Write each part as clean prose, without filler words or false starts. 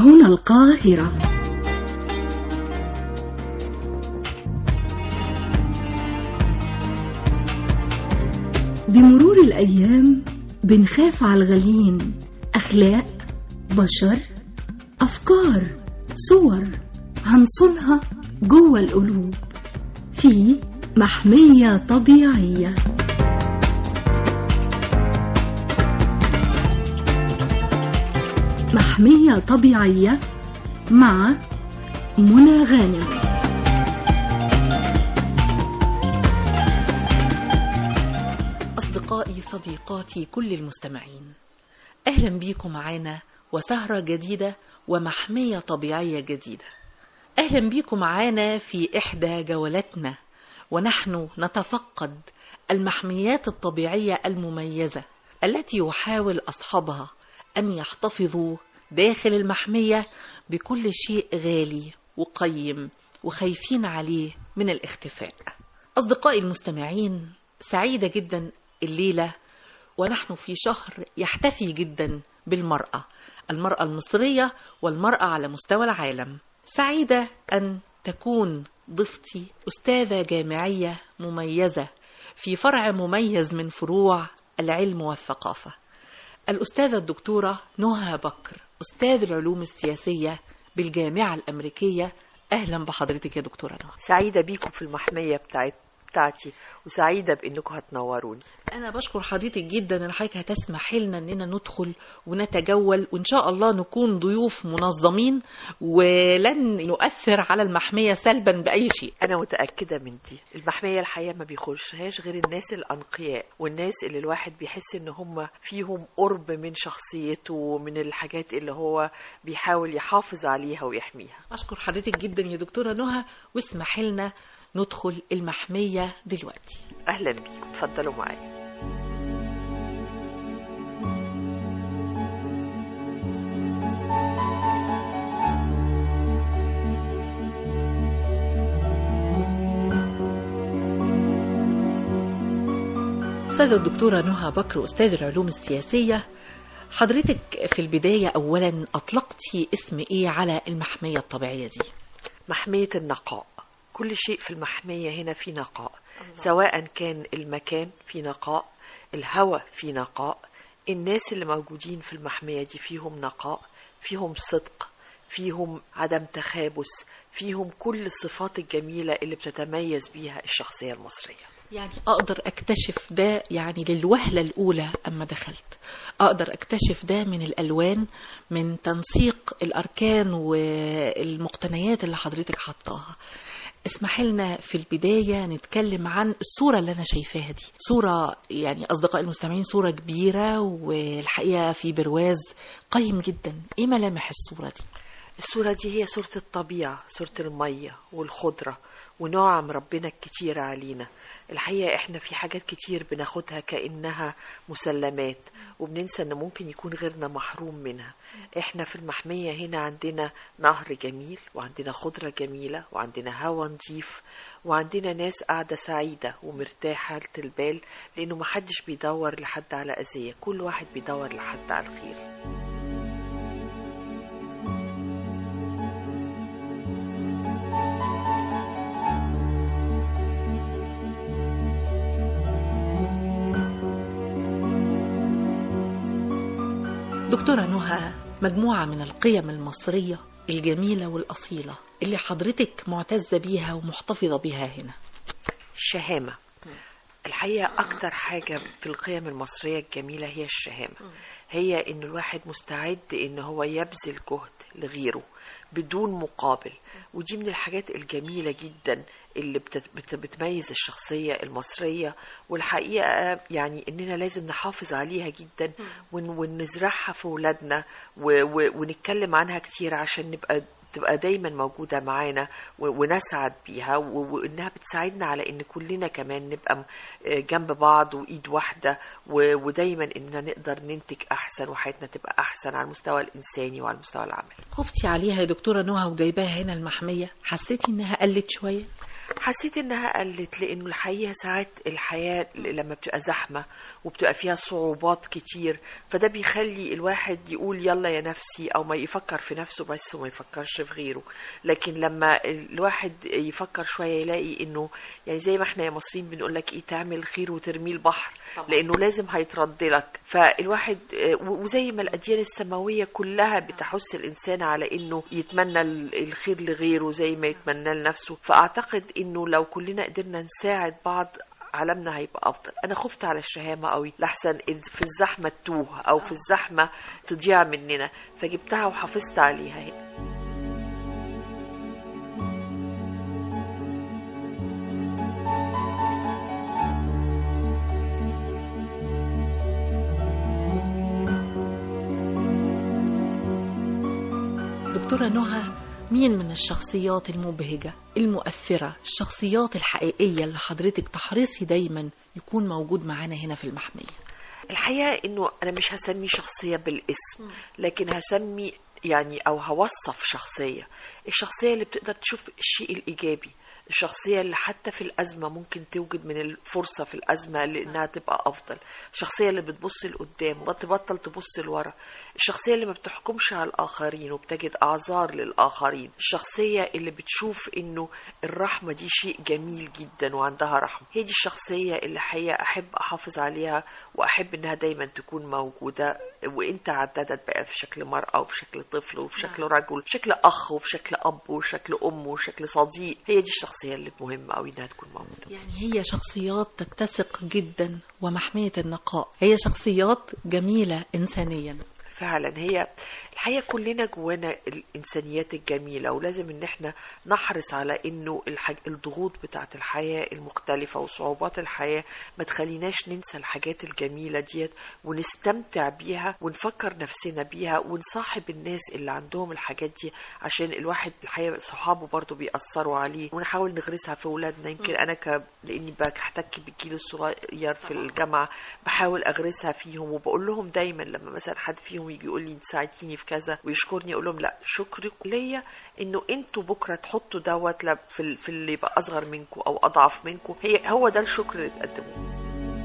هنا القاهرة. بمرور الأيام بنخاف على الغاليين، أخلاق، بشر، أفكار، صور هنصونها جوه القلوب في محمية طبيعية. محمية طبيعية مع منى غانم. أصدقائي صديقاتي كل المستمعين، أهلا بيكم معانا وسهرة جديدة ومحمية طبيعية جديدة. أهلا بيكم معانا في إحدى جولاتنا ونحن نتفقد المحميات الطبيعية المميزة التي يحاول أصحابها أن يحتفظوا داخل المحمية بكل شيء غالي وقيم وخايفين عليه من الاختفاء. أصدقائي المستمعين، سعيدة جدا الليلة ونحن في شهر يحتفي جدا بالمرأة، المرأة المصرية والمرأة على مستوى العالم. سعيدة أن تكون ضيفتي أستاذة جامعية مميزة في فرع مميز من فروع العلم والثقافة، الأستاذة الدكتورة نهى بكر، أستاذ العلوم السياسية بالجامعة الأمريكية. أهلا بحضرتك يا دكتورة نهى. سعيدة بيكم في المحمية بتاعتي وسعيدة بأنكم هتنوروني. أنا بشكر حضرتك جدا إن حضرتك هتسمح لنا إننا ندخل ونتجول، وإن شاء الله نكون ضيوف منظمين ولن نؤثر على المحمية سلبا بأي شيء. أنا متأكدة من دي. المحمية الحقيقة ما بيخشهاش غير الناس الأنقياء والناس اللي الواحد بيحس إن هم فيهم قرب من شخصيته ومن الحاجات اللي هو بيحاول يحافظ عليها ويحميها. أشكر حضرتك جدا يا دكتورة نهى، واسمح لنا ندخل المحمية دلوقتي. أهلا بيكم، اتفضلوا معايا. أستاذة الدكتورة نهى بكر، أستاذ العلوم السياسية، حضرتك في البداية أولا أطلقتي اسم إيه على المحمية الطبيعية دي؟ محمية النقاء. كل شيء في المحمية هنا في نقاء، سواء كان المكان في نقاء، الهواء في نقاء، الناس اللي موجودين في المحمية دي فيهم نقاء، فيهم صدق، فيهم عدم تخابس، فيهم كل الصفات الجميلة اللي بتتميز بيها الشخصية المصرية. يعني أقدر أكتشف ده يعني للوهلة الأولى أما دخلت، أقدر أكتشف ده من الألوان، من تنسيق الأركان والمقتنيات اللي حضرتك حطاها. اسمح لنا في البداية نتكلم عن الصورة اللي أنا شايفاها دي. صورة يعني أصدقاء المستمعين صورة كبيرة والحقيقة في برواز قيم جدا. إيه ملامح الصورة دي؟ الصورة دي هي صورة الطبيعة، صورة المية والخضرة ونعم ربنا الكتير علينا. الحقيقة احنا في حاجات كتير بناخدها كأنها مسلمات وبننسى ان ممكن يكون غيرنا محروم منها. احنا في المحمية هنا عندنا نهر جميل وعندنا خضرة جميلة وعندنا هوا نظيف وعندنا ناس قاعدة سعيدة ومرتاحة البال، لانه محدش بيدور لحد على أذية، كل واحد بيدور لحد على الخير. دكتورة نهى، مجموعة من القيم المصرية الجميلة والأصيلة اللي حضرتك معتزة بيها ومحتفظة بيها هنا. الشهامة. الحقيقة أكتر حاجة في القيم المصرية الجميلة هي الشهامة، هي إن الواحد مستعد إن هو يبذل جهد لغيره بدون مقابل، ودي من الحاجات الجميلة جدا اللي بتميز الشخصية المصرية. والحقيقة يعني إننا لازم نحافظ عليها جدا ونزرعها في ولادنا ونتكلم عنها كتير عشان تبقى دايما موجودة معانا ونسعد بيها، وإنها بتساعدنا على إن كلنا كمان نبقى جنب بعض وإيد واحدة، ودايما إننا نقدر ننتج أحسن وحياتنا تبقى أحسن على المستوى الإنساني وعلى المستوى العملي. خفتي عليها يا دكتورة نهى وجايباها هنا المحمية؟ حسيتي إنها قلت شوية؟ حسيت انها قلت، لانه الحقيقه ساعات الحياه لما بتبقى زحمه وبتبقى فيها صعوبات كتير، فده بيخلي الواحد يقول يلا يا نفسي، او ما يفكر في نفسه بس وما يفكرش في غيره. لكن لما الواحد يفكر شويه يلاقي انه يعني زي ما احنا يا مصريين بنقول لك ايه، تعمل خير وترميه البحر طبعا. لانه لازم هيترد لك. فالواحد وزي ما الاديان السماويه كلها بتحث الانسان على انه يتمنى الخير لغيره زي ما يتمنى لنفسه، فاعتقد انه لو كلنا قدرنا نساعد بعض عالمنا هيبقى افضل. انا خفت على الشهامه قوي لحسن في الزحمه تتوه او في الزحمه تضيع مننا، فجبتها وحافظت عليها هي. دكتورة نهى، مين من الشخصيات المبهجة المؤثرة، الشخصيات الحقيقية اللي حضرتك تحرصي دايما يكون موجود معانا هنا في المحمية؟ الحقيقة انه انا مش هسمي شخصية بالاسم، لكن هسمي يعني او هوصف شخصية، الشخصية اللي بتقدر تشوف الشيء الايجابي، الشخصية اللي حتى في الأزمة ممكن توجد من الفرصة في الأزمة لأنها تبقى أفضل، الشخصية اللي بتبص لقدام وتبطل تبص لورا، الشخصية اللي ما بتحكمش على الآخرين وبتجد أعذار للآخرين، الشخصية اللي بتشوف إنه الرحمة دي شيء جميل جدا وعندها رحمة. هي دي الشخصية اللي حقيقة أحب أحافظ عليها وأحب إنها دايما تكون موجودة، وإن تعددت بقى في شكل مرأة وفي شكل طفل وفي شكل رجل، في شكل أخ وفي شكل أب وفي شكل أم وفي شكل صديق. هي دي الشخصية اللي مهمة أوي إنها تكون موجودة. يعني هي شخصيات تتسق جدا ومحمية النقاء، هي شخصيات جميلة إنسانيا فعلا. هي الحقيقة كلنا جوانا الإنسانيات الجميلة، ولازم إن احنا نحرص على إنه الضغوط بتاعت الحياة المختلفة وصعوبات الحياة ما تخليناش ننسى الحاجات الجميلة ديت ونستمتع بيها ونفكر نفسنا بيها ونصاحب الناس اللي عندهم الحاجات دي، عشان الواحد الحقيقة صحابه برضو بيأثروا عليه، ونحاول نغرسها في أولادنا. يمكن أنا لأني بحتك بالجيل الصغير في الجامعة بحاول أغرسها فيهم، وبقول لهم دايما لما مثلا حد فيهم يجي يقول لي ساعدتيني في كذا ويشكرني، اقول لهم لا، شكري ليا انه انتوا بكره تحطوا دوت في اللي يبقى اصغر منكم او اضعف منكم، هو ده الشكر اللي تقدموه.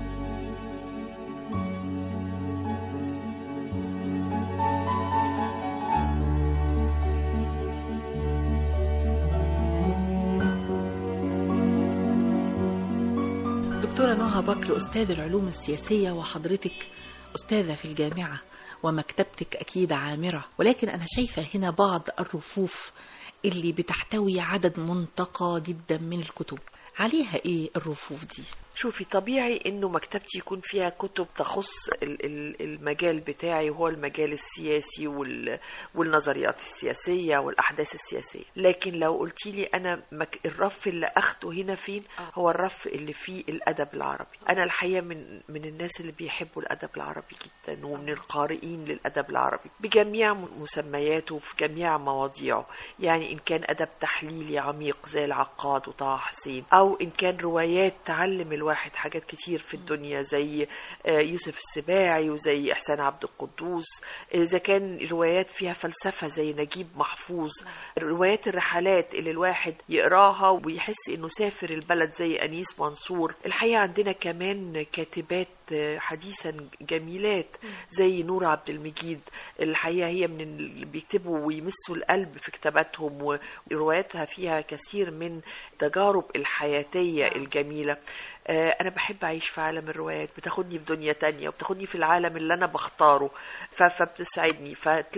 دكتورة نهى بكر، أستاذ العلوم السياسية، وحضرتك أستاذة في الجامعة ومكتبتك أكيد عامرة، ولكن أنا شايفة هنا بعض الرفوف اللي بتحتوي عدد منتقى جدا من الكتب، عليها إيه الرفوف دي؟ شوفي، طبيعي انه مكتبتي يكون فيها كتب تخص المجال بتاعي، وهو المجال السياسي والنظريات السياسية والأحداث السياسية. لكن لو قلتي لي أنا الرف اللي أخده هنا فين، هو الرف اللي فيه الأدب العربي. أنا الحقيقة من الناس اللي بيحبوا الأدب العربي جدا، ومن القارئين للأدب العربي بجميع مسمياته وفي جميع مواضيعه، يعني إن كان أدب تحليلي عميق زي العقاد وطه حسين، أو إن كان روايات تعلم الواحد حاجات كتير في الدنيا زي يوسف السباعي وزي إحسان عبد القدوس، إذا كان روايات فيها فلسفة زي نجيب محفوظ، روايات الرحلات اللي الواحد يقراها ويحس إنه سافر البلد زي أنيس منصور. الحقيقة عندنا كمان كاتبات حديثا جميلات زي نور عبد المجيد، الحقيقة هي من اللي بيكتبوا ويمسوا القلب في كتاباتهم، ورواياتها فيها كثير من التجارب الحياتية الجميلة. أنا بحب أعيش في عالم الروايات، بتاخدني في دنيا تانية وبتاخدني في العالم اللي أنا بختاره، فبتسعدني.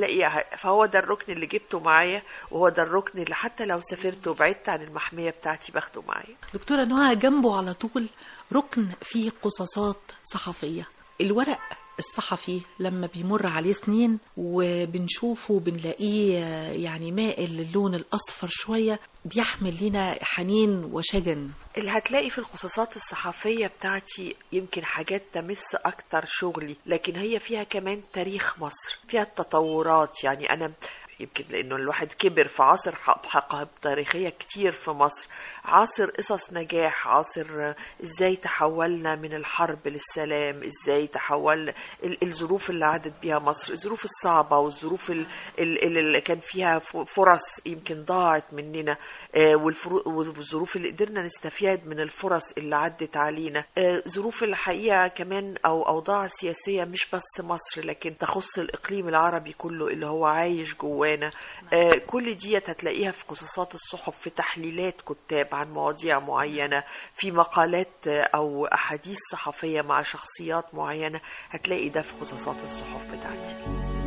فهو ده الركن اللي جبته معايا، وهو ده الركن اللي حتى لو سافرت وبعدت عن المحمية بتاعتي باخده معايا. دكتورة نهى، جنبه على طول ركن فيه قصصات صحفية. الورق الصحفي لما بيمر عليه سنين وبنشوفه بنلاقيه يعني مائل للون الأصفر شوية، بيحمل لنا حنين وشجن. اللي هتلاقي في القصصات الصحفية بتاعتي يمكن حاجات تمس أكتر شغلي، لكن هي فيها كمان تاريخ مصر، فيها التطورات. يعني أنا يمكن لأنه الواحد كبر في عصر حقائب تاريخية كتير في مصر، عصر قصص نجاح، عصر إزاي تحولنا من الحرب للسلام، إزاي تحول الظروف اللي عدت بيها مصر، الظروف الصعبة والظروف اللي كان فيها فرص يمكن ضاعت مننا، والظروف اللي قدرنا نستفيد من الفرص اللي عدت علينا، ظروف الحقيقة كمان أو أوضاع سياسية مش بس مصر لكن تخص الإقليم العربي كله اللي هو عايش جوانا. كل دي هتلاقيها في قصصات الصحف، في تحليلات كتاب عن مواضيع معينة، في مقالات أو أحاديث صحفية مع شخصيات معينة، هتلاقي ده في قصصات الصحف بتاعتي.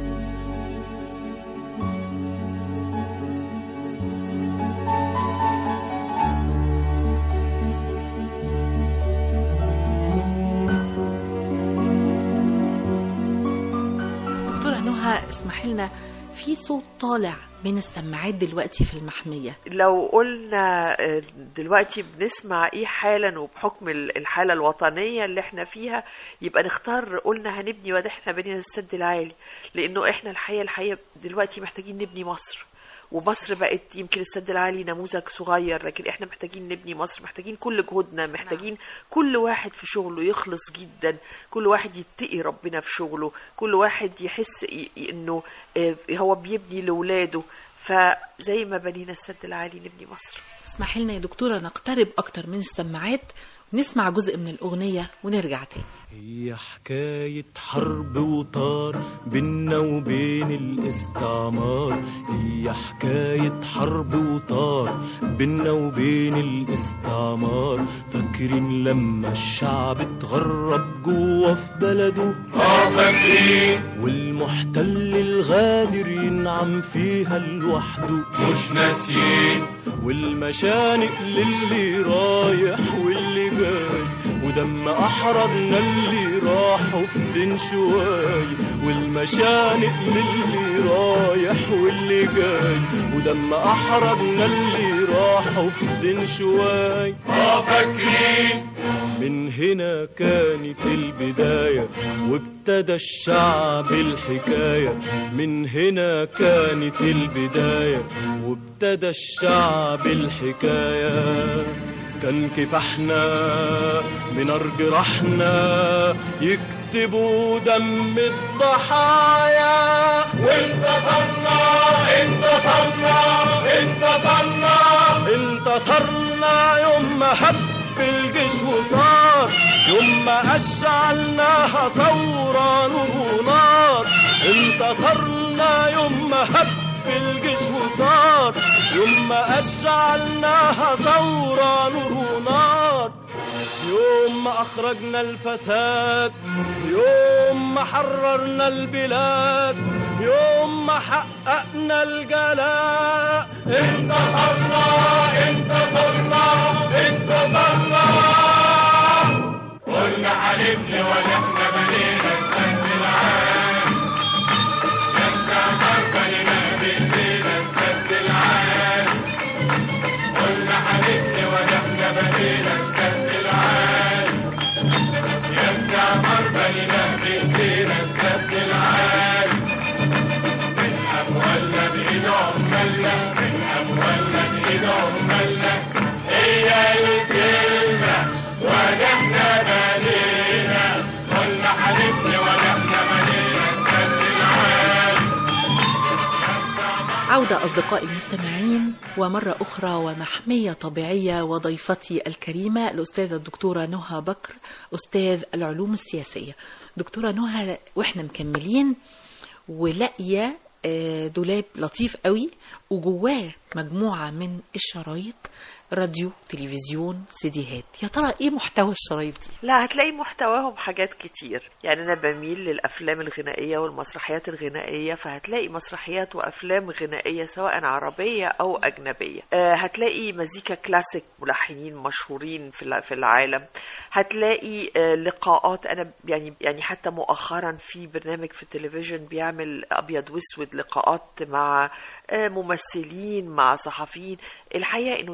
اسمح لنا، في صوت طالع من السماعات دلوقتي في المحمية. لو قلنا دلوقتي بنسمع ايه حالا وبحكم الحالة الوطنية اللي احنا فيها، يبقى نختار قلنا هنبني وده احنا بنينا السد العالي، لانه احنا الحقيقة دلوقتي محتاجين نبني مصر، ومصر بقت يمكن السد العالي نموذج صغير، لكن احنا محتاجين نبني مصر، محتاجين كل جهودنا، محتاجين كل واحد في شغله يخلص جدا، كل واحد يتقي ربنا في شغله، كل واحد يحس انه هو بيبني لولاده، فزي ما بنينا السد العالي نبني مصر. اسمح لنا يا دكتورة نقترب اكتر من السماعات ونسمع جزء من الأغنية ونرجع تاني. هي حكاية حرب وطار بينا وبين الاستعمار، هي حكاية حرب وطار بينا وبين الاستعمار، فاكرين لما الشعب اتغرب جوا في بلده؟ فاكرين. والمحتل الغادر ينعم فيها لوحده مش ناسيين. والمشانق للي رايح واللي جاي، ودم أحرجنا اللي راحوا في دين شواي، والمشانق للي رايح واللي جاي، ودم أحرجنا اللي راحوا في دين شواي. فاكرين. من هنا كانت البداية وابتدى الشعب الحكاية، من هنا كانت البداية وابتدى الشعب الحكاية. كان كفاحنا من جراحنا يكتبوا دم الضحايا، وانتصرنا انتصرنا انتصرنا انتصرنا يوم ما هب الجيش وصار، يوم ما أشعلناها ثورة نور ونار، انتصرنا يوم ما هب الجيش وصار، يوم ما أشعلناها ثورة نور ونار، يوم ما أخرجنا الفساد، يوم ما حررنا البلاد، يوم ما حققنا الجلاء. انتصرنا انتصرنا انتصرنا. قلنا حلفنا ونحن بنينا السد العالي، يستعمر بنينا بإيدينا السد العالي. قلنا حلفنا ونحن بنينا السد العالي، يستعمر بنينا بإيدينا السد العالي. من أموالنا بإيدهم ملة، من أموالنا بإيدهم ملة، هي الكلمة ونحن بنينا. قلنا حلفنا ونحن بنينا السد العالي. عودة أصدقائي المستمعين ومرة أخرى ومحمية طبيعية، وضيفتي الكريمة الأستاذة الدكتورة نهى بكر أستاذ العلوم السياسية. دكتورة نهى، وإحنا مكملين ولاقية دولاب لطيف قوي وجواه مجموعة من الشرايط، راديو، تلفزيون، سيديهات. يا ترى ايه محتوى الشرايط دي؟ لا، هتلاقي محتواهم حاجات كتير. يعني انا بميل للافلام الغنائيه والمسرحيات الغنائيه، فهتلاقي مسرحيات وافلام غنائيه سواء عربيه او اجنبيه. هتلاقي مزيكا كلاسيك، ملحنين مشهورين في العالم. هتلاقي لقاءات. انا يعني حتى مؤخرا في برنامج في التلفزيون بيعمل ابيض واسود، لقاءات مع ممثلين، مع صحفيين. الحقيقه انه ده بيدي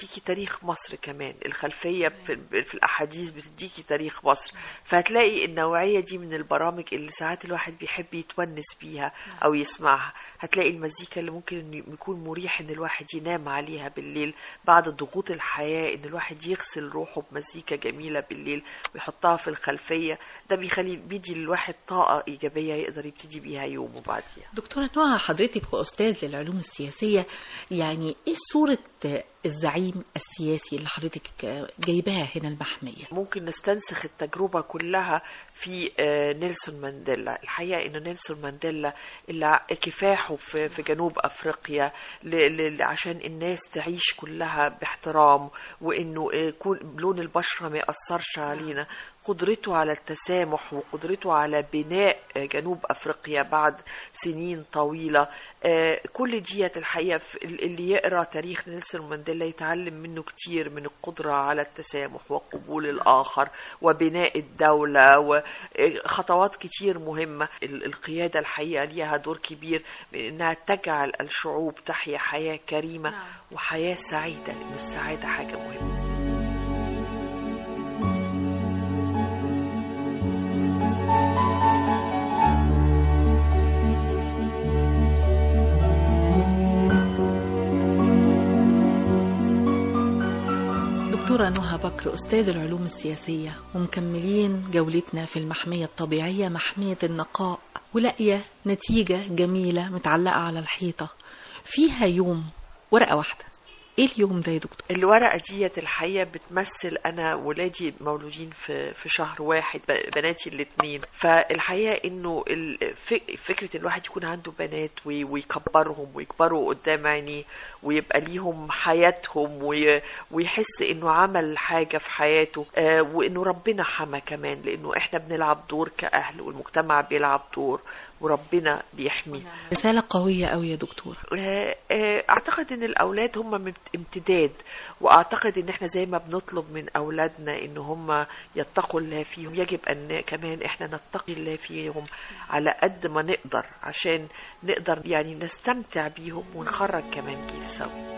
بتديكي تاريخ مصر كمان، الخلفية في الأحاديث بتديكي تاريخ مصر. فهتلاقي النوعية دي من البرامج اللي ساعات الواحد بيحب يتونس بيها أو يسمعها. هتلاقي المزيكا اللي ممكن إنه يكون مريح إن الواحد ينام عليها بالليل بعد ضغوط الحياة، إن الواحد يغسل روحه بمزيكا جميلة بالليل ويحطها في الخلفية. ده بيدي للواحد طاقة إيجابية يقدر يبتدي بيها يومه بعديها. دكتورة نهى، حضرتك وأستاذ للعلوم السياسية، يعني إيه صورة الزعيم السياسي اللي حضرتك جايباها هنا المحمية؟ ممكن نستنسخ التجربة كلها في نيلسون مانديلا. الحقيقة إنه نيلسون مانديلا اللي كفاحه في جنوب أفريقيا عشان الناس تعيش كلها باحترام، وإنه لون البشرة ما يأثرش علينا، قدرته على التسامح وقدرته على بناء جنوب أفريقيا بعد سنين طويلة. كل ديت الحقيقة اللي يقرأ تاريخ نيلسون مانديلا يتعلم منه كتير من القدرة على التسامح وقبول الآخر وبناء الدولة وخطوات كتير مهمة. القيادة الحقيقة ليها دور كبير من أنها تجعل الشعوب تحيا حياة كريمة وحياة سعيدة، لأن السعادة حاجة مهمة. دكتورة نهى بكر، أستاذ العلوم السياسية، ومكملين جولتنا في المحمية الطبيعية محمية النقاء، ولاقية نتيجة جميلة متعلقة على الحيطة فيها يوم، ورقة واحدة. ايه اليوم ده يا دكتور؟ الورقة ديت الحقيقة بتمثل أنا ولادي مولودين في شهر واحد، بناتي الاتنين. فالحقيقة إنه فكرة الواحد يكون عنده بنات ويكبرهم ويكبروا قدام عينيه ويبقى ليهم حياتهم ويحس إنه عمل حاجة في حياته، وإنه ربنا حمى كمان، لأنه إحنا بنلعب دور كأهل والمجتمع بيلعب دور وربنا بيحمي. رسالة قوية أوي يا دكتور. أعتقد إن الأولاد هم امتداد، وأعتقد إن إحنا زي ما بنطلب من أولادنا إن هم يتقوا الله فيهم، يجب أن كمان إحنا نتقي الله فيهم على قد ما نقدر، عشان نقدر يعني نستمتع بيهم ونخرج كمان جيل سوي.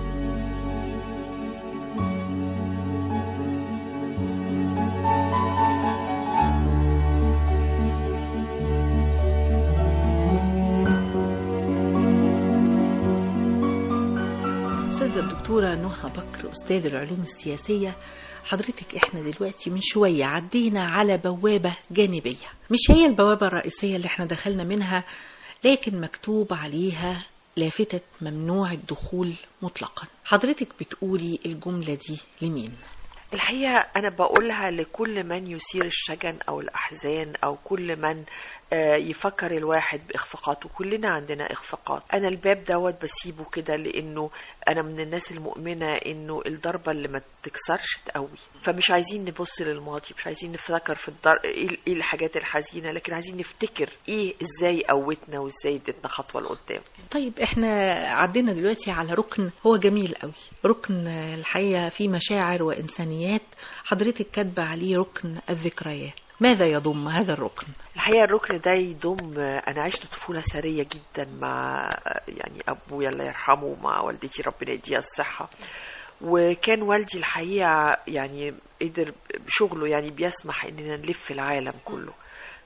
الدكتورة نهى بكر، أستاذ العلوم السياسية، حضرتك احنا دلوقتي من شوية عدينا على بوابة جانبية، مش هي البوابة الرئيسية اللي احنا دخلنا منها، لكن مكتوب عليها لافتة ممنوع الدخول مطلقا. حضرتك بتقولي الجملة دي لمين؟ الحقيقة أنا بقولها لكل من يثير الشجن أو الأحزان، أو كل من يفكر الواحد بإخفاقات، وكلنا عندنا إخفاقات. أنا الباب دوت بسيبه كده، لأنه أنا من الناس المؤمنة إنه الضربة اللي ما تكسرش تقوي. فمش عايزين نبص للماضي، مش عايزين نفكر في إيه الحاجات الحزينة، لكن عايزين نفتكر إزاي قوتنا وإزاي ادتنا خطوة لقدام. طيب احنا عدينا دلوقتي على ركن هو جميل قوي، ركن الحقيقة فيه مشاعر وإنسانيات، حضرتك كاتبة عليه ركن الذكريات. ماذا يضم هذا الركن؟ الحقيقة الركن ده يضم، أنا عشت طفولة ثرية جدا مع يعني أبويا الله يرحمه ومع والدتي ربنا يديها الصحة، وكان والدي الحقيقة يعني قدر شغله يعني بيسمح إننا نلف العالم كله.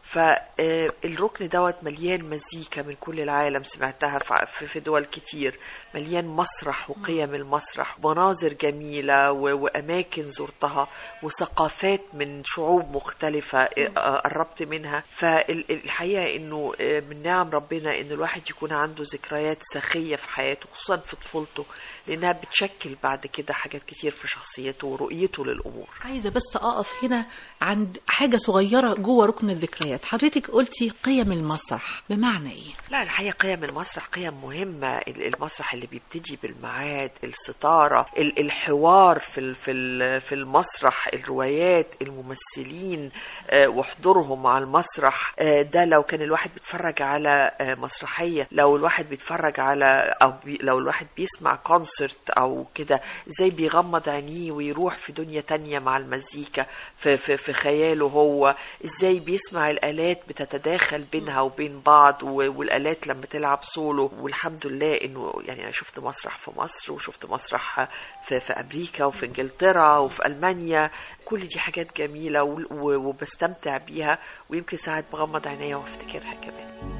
فالركن دوت مليان مزيكا من كل العالم سمعتها في دول كتير، مليان مسرح وقيم المسرح، مناظر جميلة وأماكن زرتها وثقافات من شعوب مختلفة قربت منها. فالحقيقة إنه من نعم ربنا إن الواحد يكون عنده ذكريات سخية في حياته، خصوصا في طفولته، لأنها بتشكل بعد كده حاجات كتير في شخصيته ورؤيته للأمور. عايزة بس أقف هنا عند حاجة صغيرة جوه ركن الذكريات. حضرتك قلتي قيم المسرح، بمعنى إيه؟ لا الحقيقة قيم المسرح قيم مهمة. المسرح اللي بيبتدي بالميعاد، الستارة، الحوار في المسرح، الروايات، الممثلين وحضورهم على المسرح. ده لو كان الواحد بيتفرج على مسرحية، لو الواحد بيتفرج على لو الواحد بيسمع كونسرت أو كده، ازاي بيغمض عينيه ويروح في دنيا تانية مع المزيكا في خياله هو، ازاي بيسمع الآلات بتتداخل بينها وبين بعض، والآلات لما تلعب سولو. والحمد لله إنه يعني أنا شفت مسرح في مصر، وشفت مسرح في أمريكا وفي إنجلترا وفي ألمانيا. كل دي حاجات جميلة وبستمتع بيها، ويمكن ساعات بغمض عينيا وافتكرها كمان.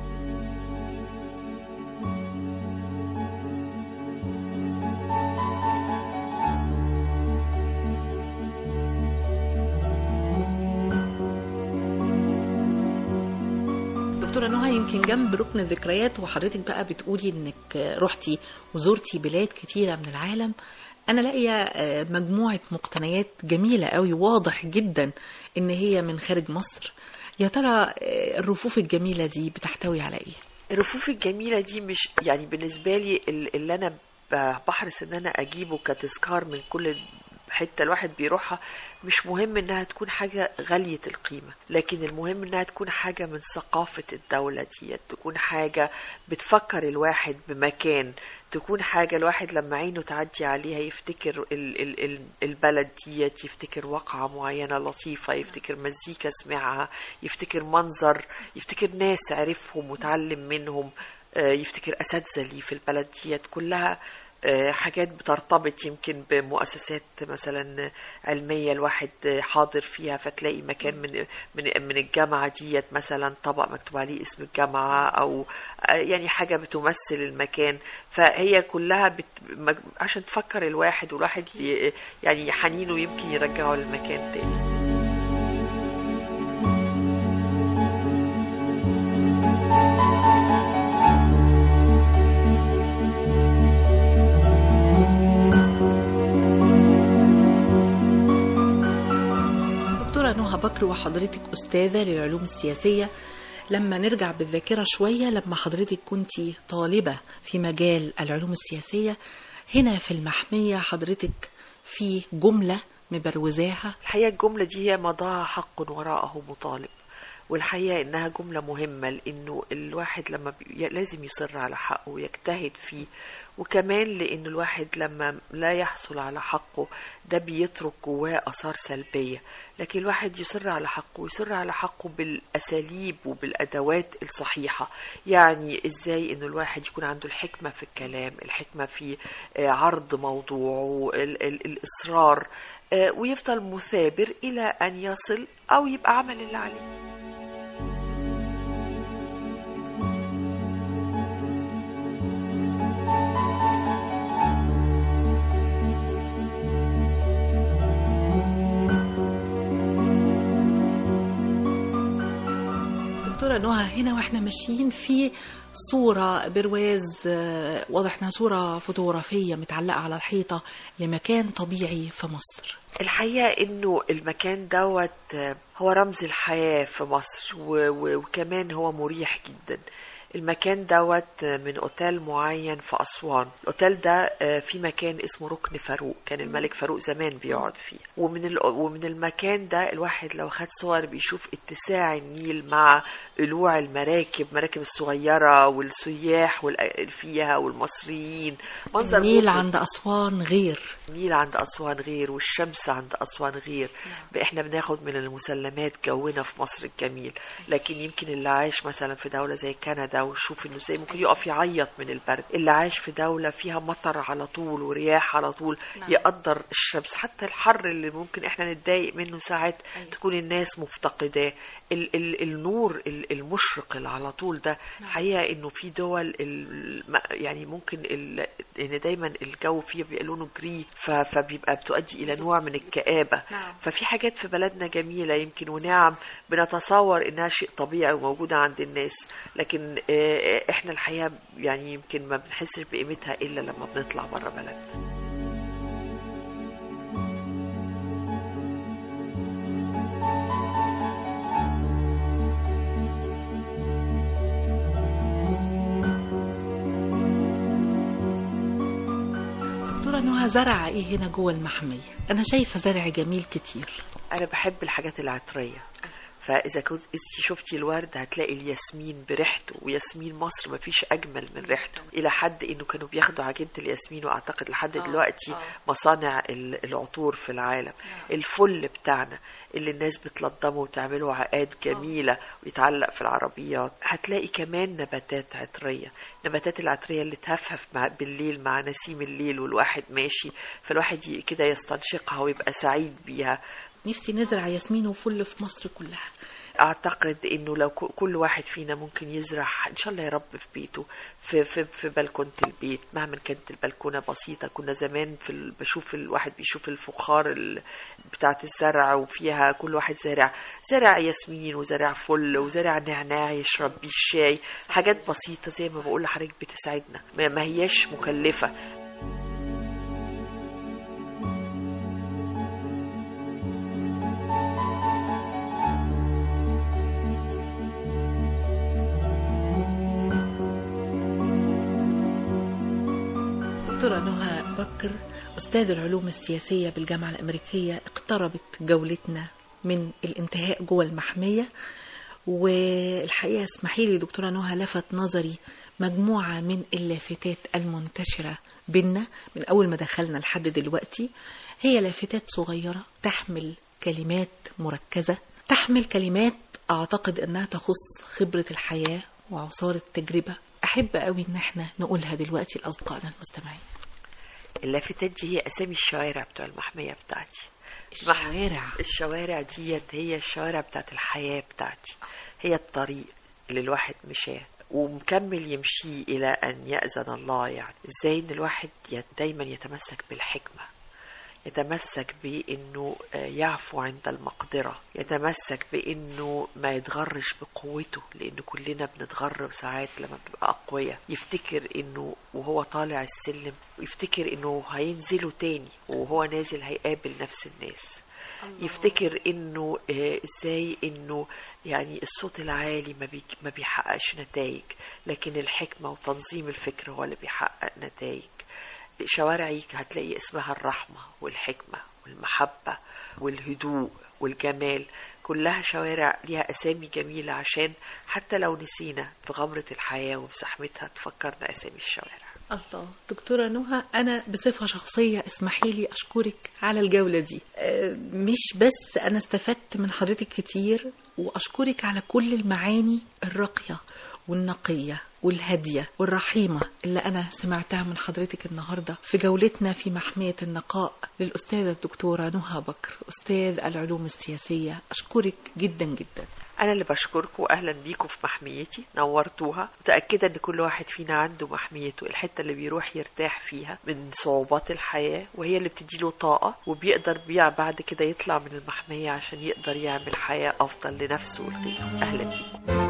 دكتورة نهى، يمكن جنب ركن الذكريات وحضرتك بقى بتقولي انك رحتي وزورتي بلاد كتيرة من العالم، انا لاقيه مجموعة مقتنيات جميلة قوي، واضح جدا ان هي من خارج مصر. يا ترى الرفوف الجميلة دي بتحتوي على ايه؟ الرفوف الجميلة دي مش يعني بالنسبة لي اللي انا بحرص ان انا اجيبه كتذكار من كل حتة الواحد بيروحها. مش مهم انها تكون حاجة غالية القيمة، لكن المهم انها تكون حاجة من ثقافة الدولة دي، تكون حاجة بتفكر الواحد بمكان، تكون حاجة الواحد لما عينه تعدي عليها يفتكر البلد دي، يفتكر واقعة معينة لطيفة، يفتكر مزيكا سمعها، يفتكر منظر، يفتكر ناس عرفهم وتعلم منهم، يفتكر أساتذة ليه في البلد دي. كلها حاجات بترتبط يمكن بمؤسسات مثلا علمية الواحد حاضر فيها، فتلاقي مكان من الجامعة ديت مثلا طبق مكتوب عليه اسم الجامعة، أو يعني حاجة بتمثل المكان. فهي كلها عشان تفكر الواحد، والواحد يعني حنينه يمكن يرجعه للمكان تاني. نهى بكر، وحضرتك أستاذة للعلوم السياسية. لما نرجع بالذاكرة شوية، لما حضرتك كنتي طالبة في مجال العلوم السياسية هنا في المحمية، حضرتك في جملة مبروزاها. الحقيقة الجملة دي هي مضاع حق وراءه مطالب، والحقيقة إنها جملة مهمة، لأنه الواحد لما لازم يصر على حقه ويجتهد فيه، وكمان لأن الواحد لما لا يحصل على حقه ده بيترك جواه آثار سلبية. لكن الواحد يصر على حقه، ويصر على حقه بالأساليب وبالأدوات الصحيحة. يعني إزاي إنه الواحد يكون عنده الحكمة في الكلام، الحكمة في عرض موضوع، الإصرار، ويفضل مثابر إلى أن يصل أو يبقى عمل اللي عليه. دكتورة نهى، هنا واحنا ماشيين في صورة برواز، واضح انها صورة فوتوغرافية متعلقة على الحيطة لمكان طبيعي في مصر. الحقيقة انه المكان دوت هو رمز الحياة في مصر، وكمان هو مريح جدا. المكان دوت من اوتيل معين في أسوان. الاوتيل ده في مكان اسمه ركن فاروق، كان الملك فاروق زمان بيقعد فيه. ومن المكان ده الواحد لو خد صور بيشوف اتساع النيل مع قلوع المراكب الصغيرة والسياح فيها والمصريين. منظر النيل عند أسوان غير، النيل عند أسوان غير، والشمس عند أسوان غير. احنا بناخد من المسلمات جونا في مصر الجميل، لكن يمكن اللي عايش مثلا في دولة زي كندا وشوف انه ازاي ممكن يقف يعيط من البرد، اللي عايش في دولة فيها مطر على طول ورياح على طول يقدر الشمس، حتى الحر اللي ممكن احنا نتضايق منه ساعات تكون الناس مفتقداه. النور المشرق اللي على طول ده، حقيقة انه في دول يعني ممكن ان دايما الجو فيه بيبقى لونه جري، فبيبقى بتؤدي الى نوع من الكآبة. ففي حاجات في بلدنا جميلة يمكن، ونعم بنتصور انها شيء طبيعي وموجودة عند الناس، لكن احنا الحقيقة يعني يمكن ما بنحسش بقيمتها الا لما بنطلع برا بلدنا. دكتورة نهى، زرع ايه هنا جوه المحمية؟ انا شايفة زرع جميل كتير. انا بحب الحاجات العطرية، فإذا كنت شفتي الورد هتلاقي الياسمين بريحته، وياسمين مصر ما فيش أجمل من ريحته، إلى حد إنه كانوا بياخدوا عجينة الياسمين، وأعتقد لحد دلوقتي مصانع العطور في العالم. الفل بتاعنا اللي الناس بتلضمه وتعمله عقاد جميلة ويتعلق في العربيات. هتلاقي كمان نباتات عطرية، نباتات العطرية اللي تهفهف بالليل مع نسيم الليل والواحد ماشي، فالواحد كده يستنشقها ويبقى سعيد بيها. نفسي نزرع ياسمين وفل في مصر كلها. اعتقد انه لو كل واحد فينا ممكن يزرع ان شاء الله يا رب في بيته، في بلكونه البيت، مهما كانت البلكونه بسيطه. كنا زمان بشوف الواحد بيشوف الفخار بتاعه الزرع، وفيها كل واحد زارع ياسمين وزارع فل وزارع نعناع يشرب بيه الشاي. حاجات بسيطه زي ما بقول لحضرتك بتساعدنا، ما هياش مكلفه. دكتورة نهى بكر، أستاذ العلوم السياسية بالجامعة الأمريكية، اقتربت جولتنا من الانتهاء جوه المحمية. والحقيقة اسمحي لي دكتورة نهى، لفت نظري مجموعة من اللافتات المنتشرة بينا من أول ما دخلنا لحد دلوقتي. هي لافتات صغيرة تحمل كلمات مركزة، تحمل كلمات أعتقد أنها تخص خبرة الحياة وعصارة التجربة. أحب قوي إن احنا نقولها دلوقتي لأصدقائنا المستمعين. اللافتات دي هي أسامي الشوارع بتوع المحمية بتاعتي. الشوارع دي هي الشوارع بتاعت الحياة بتاعتي، هي الطريق اللي الواحد مشاه ومكمل يمشي إلى أن يأذن الله. يعني إزاي إن الواحد دايما يتمسك بالحكمة، يتمسك بأنه يعفو عند المقدرة، يتمسك بأنه ما يتغرش بقوته، لأنه كلنا بنتغر ساعات لما بنبقى أقوياء. يفتكر أنه وهو طالع السلم يفتكر أنه هينزله تاني، وهو نازل هيقابل نفس الناس. يفتكر أنه إزاي أنه يعني الصوت العالي ما بيحققش نتائج، لكن الحكمة وتنظيم الفكر هو اللي بيحقق نتائج. شوارعي هتلاقي اسمها الرحمة والحكمة والمحبة والهدوء والجمال، كلها شوارع ليها أسامي جميلة، عشان حتى لو نسينا في غمرة الحياة وفي زحمتها تفكرنا أسامي الشوارع. الله. دكتورة نهى، أنا بصفة شخصية اسمحي لي أشكرك على الجولة دي. مش بس أنا استفدت من حضرتك كتير، وأشكرك على كل المعاني الراقية والنقية والهادية والرحيمة اللي أنا سمعتها من حضرتك النهاردة في جولتنا في محمية النقاء للأستاذة الدكتورة نهى بكر، أستاذ العلوم السياسية. أشكرك جدا جدا. أنا اللي بشكركم، وأهلا بيكم في محميتي، نورتوها. متأكدة أن كل واحد فينا عنده محميته، الحتة اللي بيروح يرتاح فيها من صعوبات الحياة، وهي اللي بتديله طاقة، وبيقدر بعد كده يطلع من المحمية عشان يقدر يعمل حياة أفضل لنفسه ولغيره. أهلا بيكم.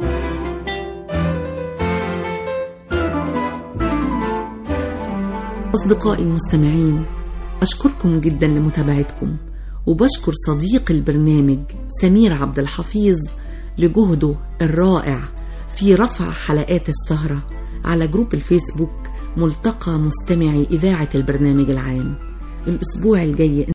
أصدقائي المستمعين، أشكركم جدا لمتابعتكم، وبشكر صديق البرنامج سمير عبد الحفيظ لجهده الرائع في رفع حلقات السهرة على جروب الفيسبوك ملتقى مستمعي إذاعة البرنامج العام. الأسبوع الجاي